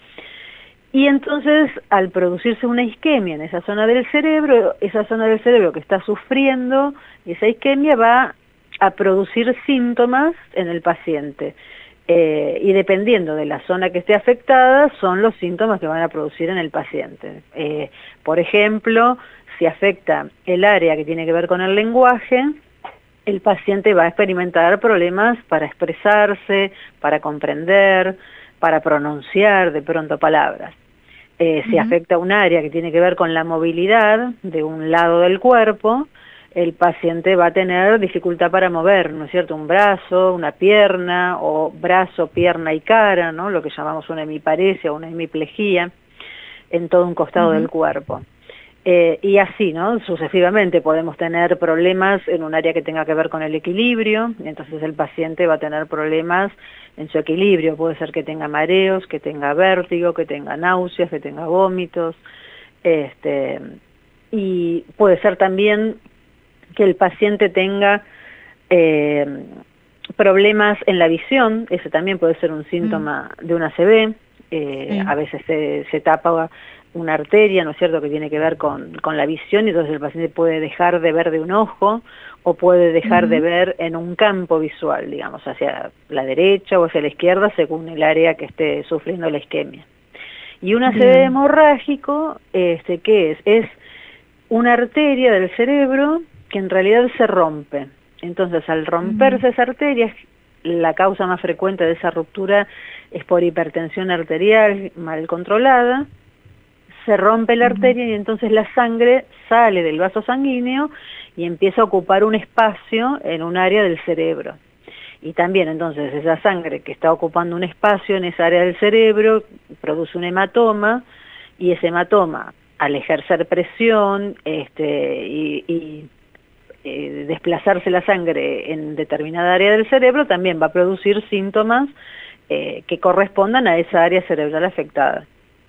y entonces al producirse una isquemia en esa zona del cerebro, esa zona del cerebro que está sufriendo esa isquemia va a producir síntomas en el paciente. Eh, y dependiendo de la zona que esté afectada, son los síntomas que van a producir en el paciente. Eh, por ejemplo, si afecta el área que tiene que ver con el lenguaje, el paciente va a experimentar problemas para expresarse, para comprender, para pronunciar de pronto palabras. Eh, si uh-huh. afecta un área que tiene que ver con la movilidad de un lado del cuerpo, el paciente va a tener dificultad para mover, ¿no es cierto?, un brazo, una pierna, o brazo, pierna y cara, ¿no?, lo que llamamos una hemiparesia o una hemiplegia, en todo un costado uh-huh. del cuerpo. Eh, y así, ¿no?, sucesivamente podemos tener problemas en un área que tenga que ver con el equilibrio, entonces el paciente va a tener problemas en su equilibrio, puede ser que tenga mareos, que tenga vértigo, que tenga náuseas, que tenga vómitos, este, y puede ser también que el paciente tenga eh, problemas en la visión, ese también puede ser un síntoma mm. de una A C V, eh, mm. a veces se, se tapa una arteria, ¿no es cierto?, que tiene que ver con, con la visión, y entonces el paciente puede dejar de ver de un ojo, o puede dejar mm. de ver en un campo visual, digamos, hacia la derecha o hacia la izquierda, según el área que esté sufriendo la isquemia. Y un A C V mm. hemorrágico, este, ¿qué es? Es una arteria del cerebro que en realidad se rompe. Entonces, al romperse mm. esa arteria, la causa más frecuente de esa ruptura es por hipertensión arterial mal controlada, se rompe la mm. arteria y entonces la sangre sale del vaso sanguíneo y empieza a ocupar un espacio en un área del cerebro. Y también entonces esa sangre que está ocupando un espacio en esa área del cerebro produce un hematoma, y ese hematoma, al ejercer presión este, y, y eh, desplazarse la sangre en determinada área del cerebro, también va a producir síntomas eh, que correspondan a esa área cerebral afectada.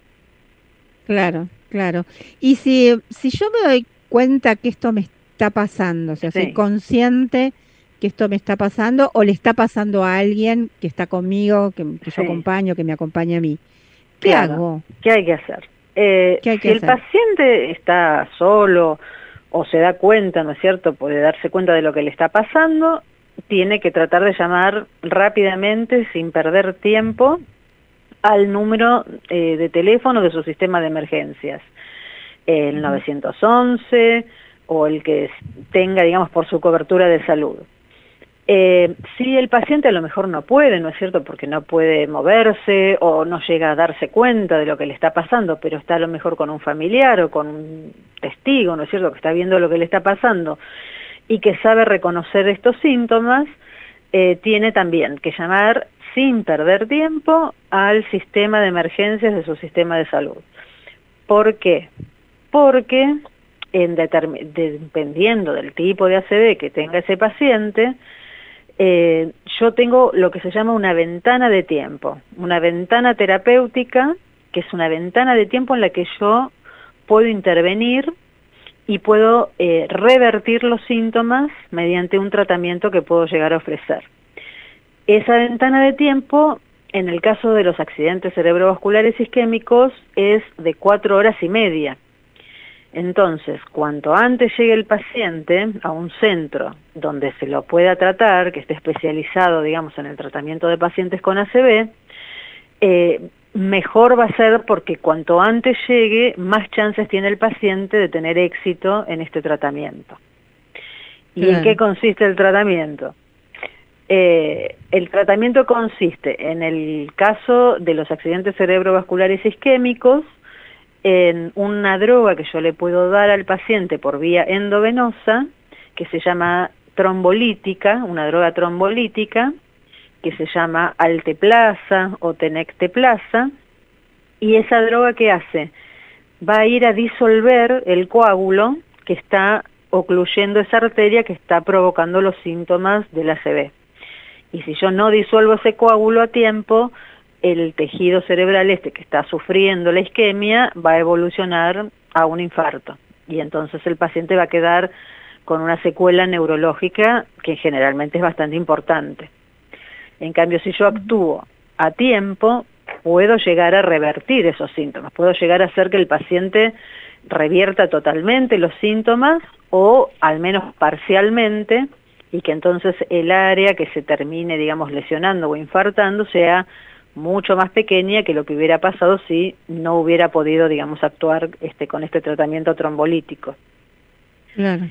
Claro, claro. Y si, si yo me doy cuenta que esto me está pasando, o sea, sí. soy consciente que esto me está pasando o le está pasando a alguien que está conmigo, que, que yo sí. acompaño, que me acompaña a mí, ¿qué claro. hago? ¿Qué hay que hacer? Eh, ¿Qué hay que si hacer? el paciente está solo o se da cuenta, ¿no es cierto?, puede darse cuenta de lo que le está pasando, tiene que tratar de llamar rápidamente, sin perder tiempo, al número eh, de teléfono de su sistema de emergencias, el uh-huh. nueve once o el que tenga, digamos, por su cobertura de salud. Eh, si el paciente a lo mejor no puede, ¿no es cierto?, porque no puede moverse o no llega a darse cuenta de lo que le está pasando, pero está a lo mejor con un familiar o con un testigo, ¿no es cierto?, que está viendo lo que le está pasando y que sabe reconocer estos síntomas, eh, tiene también que llamar sin perder tiempo al sistema de emergencias de su sistema de salud. ¿Por qué? Porque en dependiendo del tipo de A C V que tenga ese paciente, eh, yo tengo lo que se llama una ventana de tiempo, una ventana terapéutica, que es una ventana de tiempo en la que yo puedo intervenir y puedo eh, revertir los síntomas mediante un tratamiento que puedo llegar a ofrecer. Esa ventana de tiempo, en el caso de los accidentes cerebrovasculares isquémicos, es de cuatro horas y media. Entonces, cuanto antes llegue el paciente a un centro donde se lo pueda tratar, que esté especializado, digamos, en el tratamiento de pacientes con A C V, eh, mejor va a ser, porque cuanto antes llegue, más chances tiene el paciente de tener éxito en este tratamiento. ¿Y Claro. en qué consiste el tratamiento? Eh, el tratamiento consiste, en el caso de los accidentes cerebrovasculares isquémicos, en una droga que yo le puedo dar al paciente por vía endovenosa, que se llama trombolítica, una droga trombolítica, que se llama Alteplasa o Tenecteplasa, y esa droga, ¿qué hace? Va a ir a disolver el coágulo que está ocluyendo esa arteria que está provocando los síntomas del A C V. Y si yo no disuelvo ese coágulo a tiempo, el tejido cerebral este que está sufriendo la isquemia va a evolucionar a un infarto. Y entonces el paciente va a quedar con una secuela neurológica que generalmente es bastante importante. En cambio, si yo actúo a tiempo, puedo llegar a revertir esos síntomas, puedo llegar a hacer que el paciente revierta totalmente los síntomas o al menos parcialmente, y que entonces el área que se termine, digamos, lesionando o infartando sea mucho más pequeña que lo que hubiera pasado si no hubiera podido, digamos, actuar este, con este tratamiento trombolítico. Claro.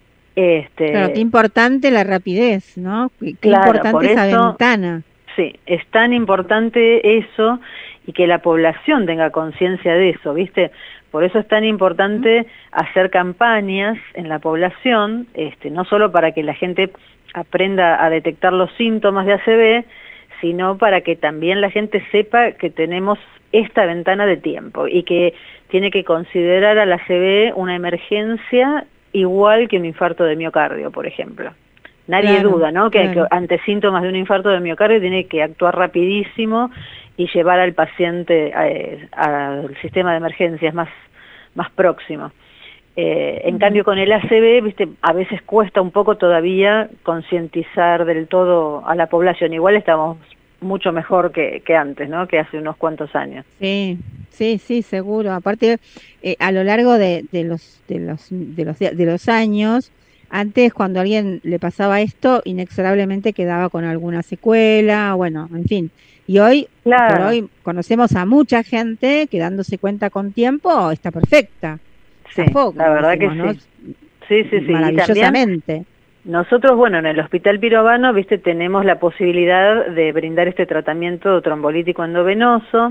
Este, Claro, qué importante la rapidez, ¿no? Qué, qué Claro, importante por esa eso- ventana. Sí, es tan importante eso y que la población tenga conciencia de eso, ¿viste? Por eso es tan importante hacer campañas en la población, este, no solo para que la gente aprenda a detectar los síntomas de A C V, sino para que también la gente sepa que tenemos esta ventana de tiempo y que tiene que considerar al A C V una emergencia igual que un infarto de miocardio, por ejemplo. Nadie Claro, duda, ¿no? Que, claro. que ante síntomas de un infarto de miocardio tiene que actuar rapidísimo y llevar al paciente eh, al sistema de emergencias más, más próximo. Eh, en cambio, con el A C V, viste, a veces cuesta un poco todavía concientizar del todo a la población. Igual estamos mucho mejor que, que antes, ¿no? Que hace unos cuantos años. Sí, sí, sí, seguro. Aparte, eh, a lo largo de, de los de los de los de los años, antes cuando a alguien le pasaba esto, inexorablemente quedaba con alguna secuela, bueno, en fin. Y hoy, por Claro. hoy, conocemos a mucha gente que dándose cuenta con tiempo está perfecta. Sí, Zafó, la como verdad decimos, que ¿no? sí. Sí, sí, sí. Y también Maravillosamente. nosotros, bueno, en el Hospital Pirovano, viste, tenemos la posibilidad de brindar este tratamiento trombolítico endovenoso.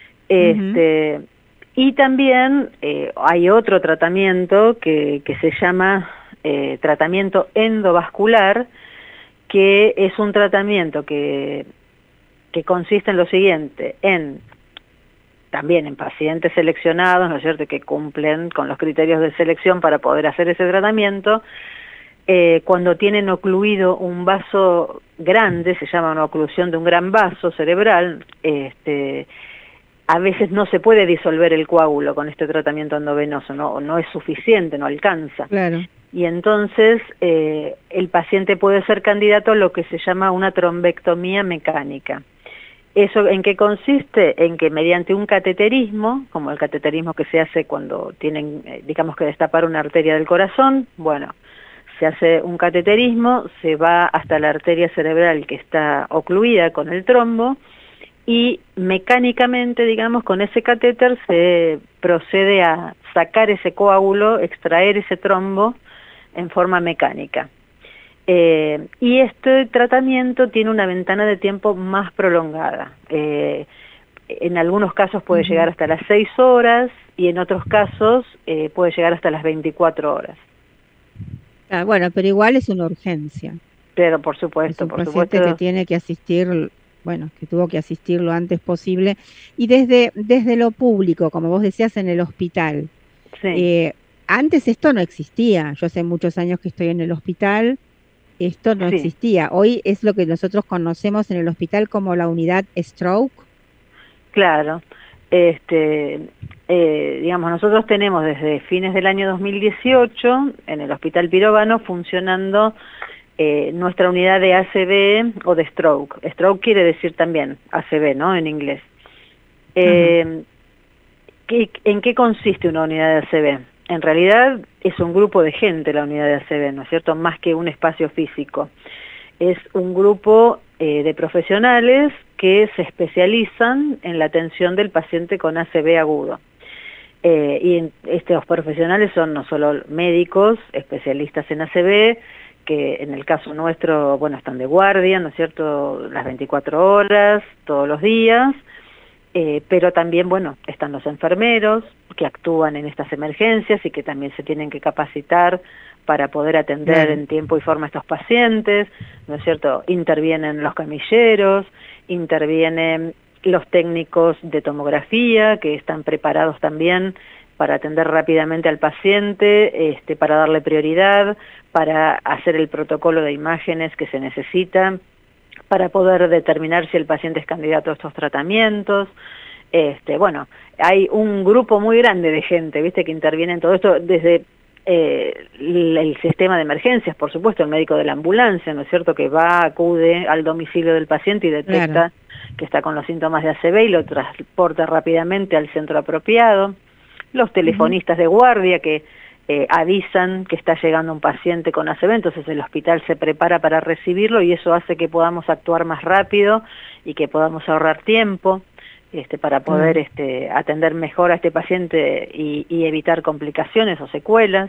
Este, y también eh, hay otro tratamiento que, que se llama eh, tratamiento endovascular, que es un tratamiento que, que consiste en lo siguiente, en también en pacientes seleccionados, ¿no es cierto?, que cumplen con los criterios de selección para poder hacer ese tratamiento. Eh, cuando tienen ocluido un vaso grande, se llama una oclusión de un gran vaso cerebral, este, a veces no se puede disolver el coágulo con este tratamiento endovenoso, no, no es suficiente, no alcanza. Claro. Y entonces eh, el paciente puede ser candidato a lo que se llama una trombectomía mecánica. ¿Eso en qué consiste? En que mediante un cateterismo, como el cateterismo que se hace cuando tienen, eh, digamos que destapar una arteria del corazón, bueno, se hace un cateterismo, se va hasta la arteria cerebral que está ocluida con el trombo y mecánicamente, digamos, con ese catéter se procede a sacar ese coágulo, extraer ese trombo en forma mecánica. Eh, y este tratamiento tiene una ventana de tiempo más prolongada. Eh, en algunos casos puede uh-huh. llegar hasta las seis horas y en otros casos eh, puede llegar hasta las veinticuatro horas. Ah, bueno, pero igual es una urgencia. Pero por supuesto, es un por paciente supuesto. que tiene que asistir, bueno, que tuvo que asistir lo antes posible. Y desde, desde lo público, como vos decías, en el hospital. Sí. Eh, antes esto no existía. Yo hace muchos años que estoy en el hospital. Esto no sí. existía. Hoy es lo que nosotros conocemos en el hospital como la unidad stroke. Claro. Este, eh, digamos, nosotros tenemos desde fines del año dos mil dieciocho en el Hospital Pirovano funcionando eh, nuestra unidad de A C V o de stroke. Stroke quiere decir también A C V, ¿no? En inglés. Eh, ¿qué, ¿En qué consiste una unidad de A C V? En realidad es un grupo de gente la unidad de A C V, ¿no es cierto? Más que un espacio físico. Es un grupo eh, de profesionales que se especializan en la atención del paciente con A C V agudo. Eh, y en, estos profesionales son no solo médicos, especialistas en A C V, que en el caso nuestro, bueno, están de guardia, ¿no es cierto?, las veinticuatro horas, todos los días, eh, pero también, bueno, están los enfermeros que actúan en estas emergencias y que también se tienen que capacitar para poder atender Bien. en tiempo y forma a estos pacientes, ¿no es cierto? Intervienen los camilleros, intervienen los técnicos de tomografía que están preparados también para atender rápidamente al paciente, este, para darle prioridad, para hacer el protocolo de imágenes que se necesita, para poder determinar si el paciente es candidato a estos tratamientos. Este, bueno, hay un grupo muy grande de gente, ¿viste?, que interviene en todo esto, desde eh, el, el sistema de emergencias, por supuesto, el médico de la ambulancia, ¿no es cierto?, que va, acude al domicilio del paciente y detecta claro. que está con los síntomas de A C V y lo transporta rápidamente al centro apropiado. Los telefonistas uh-huh. de guardia que eh, avisan que está llegando un paciente con A C V, entonces el hospital se prepara para recibirlo y eso hace que podamos actuar más rápido y que podamos ahorrar tiempo este, para poder uh-huh. este, atender mejor a este paciente y, y evitar complicaciones o secuelas.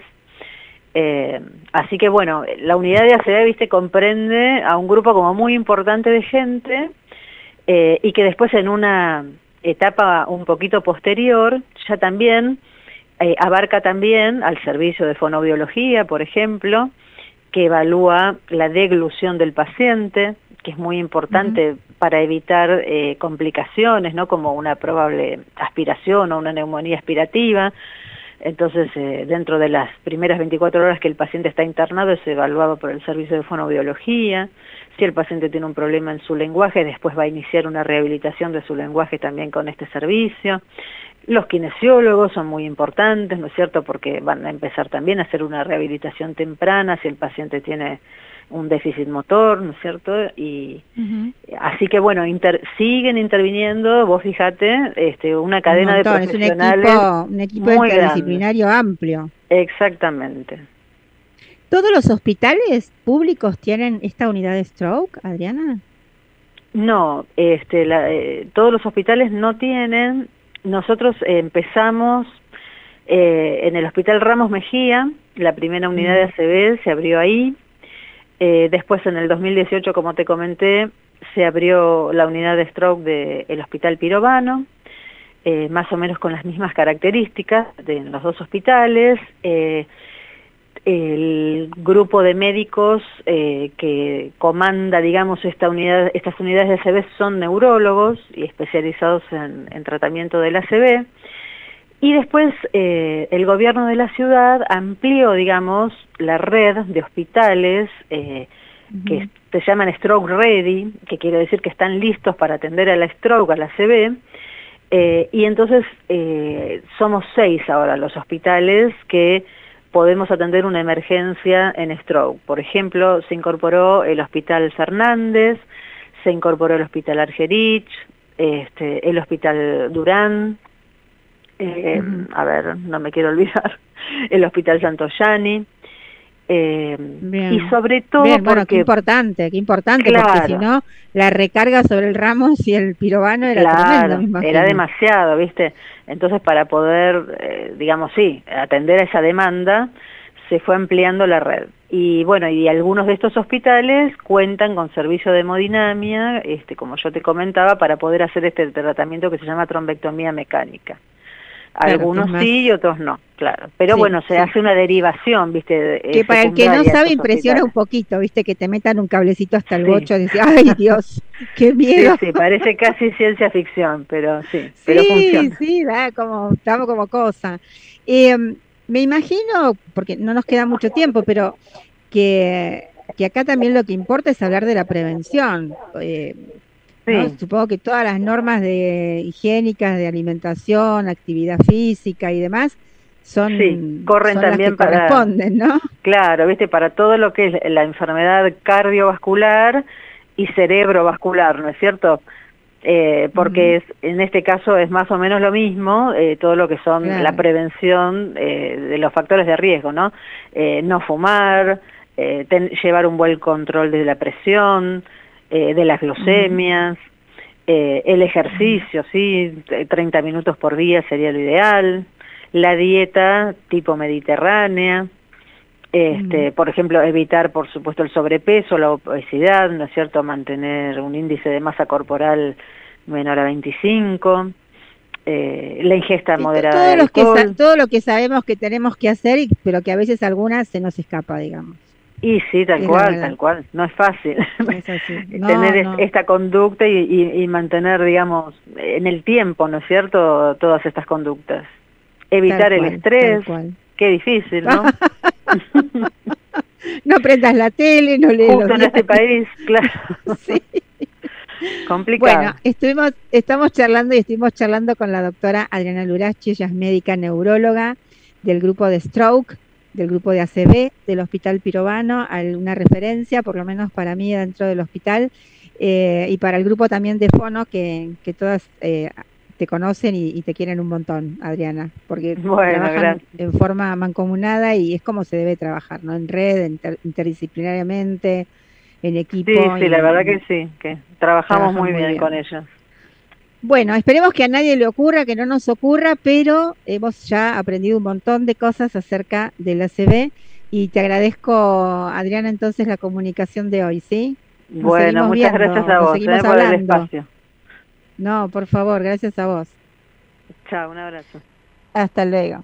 Eh, así que bueno, la unidad de A C V, viste, comprende a un grupo como muy importante de gente eh, y que después en una etapa un poquito posterior ya también eh, abarca también al servicio de fonoaudiología, por ejemplo, que evalúa la deglución del paciente, que es muy importante uh-huh. para evitar eh, complicaciones, ¿no?, como una probable aspiración o una neumonía aspirativa. Entonces, eh, dentro de las primeras veinticuatro horas que el paciente está internado, es evaluado por el servicio de fonoaudiología. Si el paciente tiene un problema en su lenguaje, después va a iniciar una rehabilitación de su lenguaje también con este servicio. Los kinesiólogos son muy importantes, ¿no es cierto?, porque van a empezar también a hacer una rehabilitación temprana si el paciente tiene un déficit motor, ¿no es cierto? Y uh-huh. así que bueno, inter, siguen interviniendo, vos fíjate, este, una cadena un montón, de profesionales. Es un equipo, un equipo interdisciplinario amplio. Exactamente. ¿Todos los hospitales públicos tienen esta unidad de stroke, Adriana? No, este, la, eh, todos los hospitales no tienen. Nosotros eh, empezamos eh, en el Hospital Ramos Mejía, la primera unidad mm. de A C V se abrió ahí. Eh, después en el dos mil dieciocho, como te comenté, se abrió la unidad de stroke del Hospital Pirovano, eh, más o menos con las mismas características de los dos hospitales. Eh, el grupo de médicos eh, que comanda, digamos, esta unidad, estas unidades de A C V son neurólogos y especializados en, en tratamiento del A C V. Y después eh, el gobierno de la ciudad amplió, digamos, la red de hospitales eh, uh-huh. que se llaman Stroke Ready, que quiere decir que están listos para atender a la stroke, a la A C V, eh, y entonces eh, somos seis ahora los hospitales que podemos atender una emergencia en stroke. Por ejemplo, se incorporó el Hospital Fernández, se incorporó el Hospital Argerich, este, el Hospital Durán, Eh, uh-huh. a ver, no me quiero olvidar, el Hospital Santoyani, eh, y sobre todo Bien, porque... bueno, qué importante, qué importante, claro. porque si no, la recarga sobre el Ramos y el Pirovano era claro, tremendo, me imagino. Era demasiado, ¿viste? Entonces, para poder, eh, digamos, sí, atender a esa demanda, se fue ampliando la red. Y bueno, y algunos de estos hospitales cuentan con servicio de hemodinamia, este, como yo te comentaba, para poder hacer este tratamiento que se llama trombectomía mecánica. Claro, Algunos más... sí y otros no, claro. Pero sí, bueno, se sí. hace una derivación, ¿viste? Que eh, para el que no secundaria a sabe estos impresiona un hospitales. poquito, ¿viste? Que te metan un cablecito hasta el Sí. bocho y decís, ¡ay, Dios! ¡Qué Sí, miedo! sí, parece casi ciencia ficción, pero sí, Sí, pero funciona. sí, da como, estamos como cosa. Eh, me imagino, porque no nos queda mucho tiempo, pero que, que acá también lo que importa es hablar de la prevención. Eh, ¿no? Sí, Supongo que todas las normas de higiénicas, de alimentación, actividad física y demás son, sí, corren son las que también para, corresponden, ¿no? claro, ¿viste? Para todo lo que es la enfermedad cardiovascular y cerebrovascular, ¿no es cierto? Eh, porque es, en este caso es más o menos lo mismo, eh, todo lo que son Claro. la prevención eh, de los factores de riesgo, ¿no? Eh, no fumar, eh, ten- llevar un buen control de la presión, eh, de las glucemias, eh, el ejercicio, ¿sí? treinta minutos por día sería lo ideal, la dieta tipo mediterránea, este, por ejemplo, evitar, por supuesto, el sobrepeso, la obesidad, ¿no es cierto?, mantener un índice de masa corporal menor a veinticinco, eh, la ingesta Sí, moderada todo, de los que sa- alcohol. todo lo que sabemos que tenemos que hacer, y- pero que a veces algunas se nos escapa, digamos. Y sí, tal Es la cual, verdad. tal cual, no es fácil Es así. No, tener es- no. esta conducta y, y- y mantener, digamos, en el tiempo, ¿no es cierto?, todas estas conductas. Evitar Tal el cual, estrés, tal cual. qué difícil, ¿no? No prendas la tele, no lees Justo los en este diarios. país, claro, Sí. complicado. Bueno, estuvimos, estamos charlando y estuvimos charlando con la doctora Adriana Lurachi, ella es médica neuróloga del grupo de Stroke, del grupo de A C V, del Hospital Pirovano, una referencia, por lo menos para mí, dentro del hospital, eh, y para el grupo también de Fono, que, que todas eh, te conocen y, y te quieren un montón, Adriana, porque Bueno, trabajan gracias. en forma mancomunada y es como se debe trabajar, ¿no? En red, inter- interdisciplinariamente, en equipo. Sí, sí, y, la verdad que sí, que trabajamos trabajan muy muy bien, bien. con ellos. Bueno, esperemos que a nadie le ocurra, que no nos ocurra, pero hemos ya aprendido un montón de cosas acerca del A C V y te agradezco, Adriana, entonces la comunicación de hoy, ¿sí? Nos Bueno, seguimos muchas viendo, gracias a nos vos, seguimos eh, por el hablando. espacio. No, por favor, gracias a vos. Chao, un abrazo. Hasta luego.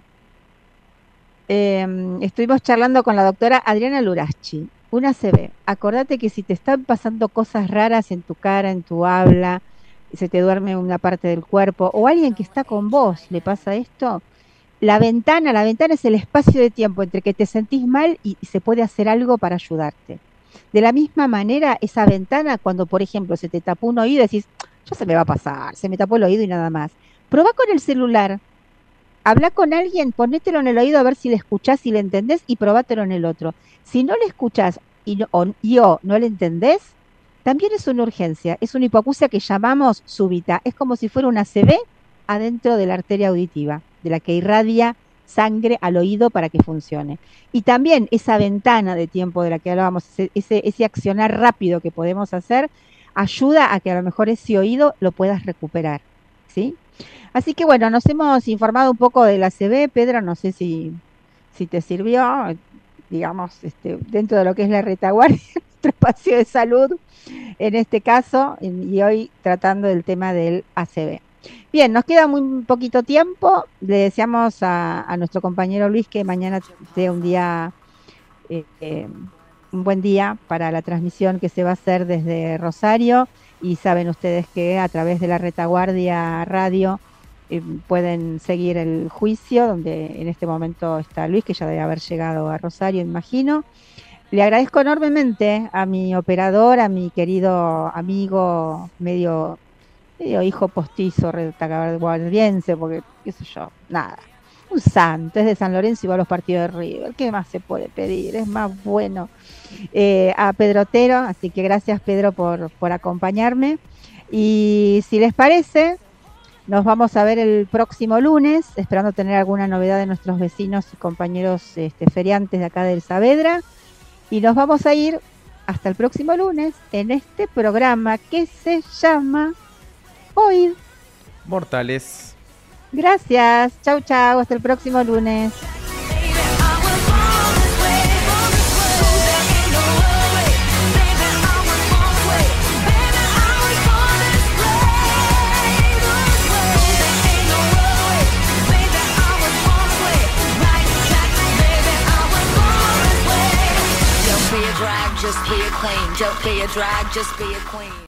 Eh, estuvimos charlando con la doctora Adriana Lurachi, una A C V. Acordate que si te están pasando cosas raras en tu cara, en tu habla, se te duerme una parte del cuerpo, o alguien que está con vos le pasa esto, la ventana, la ventana es el espacio de tiempo entre que te sentís mal y, y se puede hacer algo para ayudarte. De la misma manera, esa ventana, cuando por ejemplo se te tapó un oído, decís, ya se me va a pasar, se me tapó el oído y nada más. Probá con el celular, habla con alguien, ponételo en el oído a ver si le escuchás, si le entendés y probátelo en el otro. Si no le escuchás y, no, o, y o no le entendés, también es una urgencia, es una hipoacusia que llamamos súbita, es como si fuera una A C V adentro de la arteria auditiva, de la que irradia sangre al oído para que funcione. Y también esa ventana de tiempo de la que hablábamos, ese, ese, ese accionar rápido que podemos hacer, ayuda a que a lo mejor ese oído lo puedas recuperar, ¿sí? Así que bueno, nos hemos informado un poco de la A C V, Pedro, no sé si, si te sirvió, digamos, este, dentro de lo que es la retaguardia, nuestro espacio de salud, en este caso, y hoy tratando del tema del A C V. Bien, nos queda muy poquito tiempo, le deseamos a, a nuestro compañero Luis que mañana sea un día, eh, eh, un buen día para la transmisión que se va a hacer desde Rosario, y saben ustedes que a través de la Retaguardia Radio eh, pueden seguir el juicio, donde en este momento está Luis, que ya debe haber llegado a Rosario, imagino. Le agradezco enormemente a mi operador, a mi querido amigo, medio, medio hijo postizo, retaguardiense, porque qué sé yo, nada. Un santo, es de San Lorenzo y va a los partidos de River. ¿Qué más se puede pedir? Es más bueno. Eh, a Pedro Otero, así que gracias Pedro por, por acompañarme. Y si les parece, nos vamos a ver el próximo lunes, esperando tener alguna novedad de nuestros vecinos y compañeros este, feriantes de acá del Saavedra. Y nos vamos a ir hasta el próximo lunes en este programa que se llama Oíd Mortales. Gracias. Chau, chau. Hasta el próximo lunes. Baby, I will promise be a drag, just be a queen. Don't be a drag, just be a queen.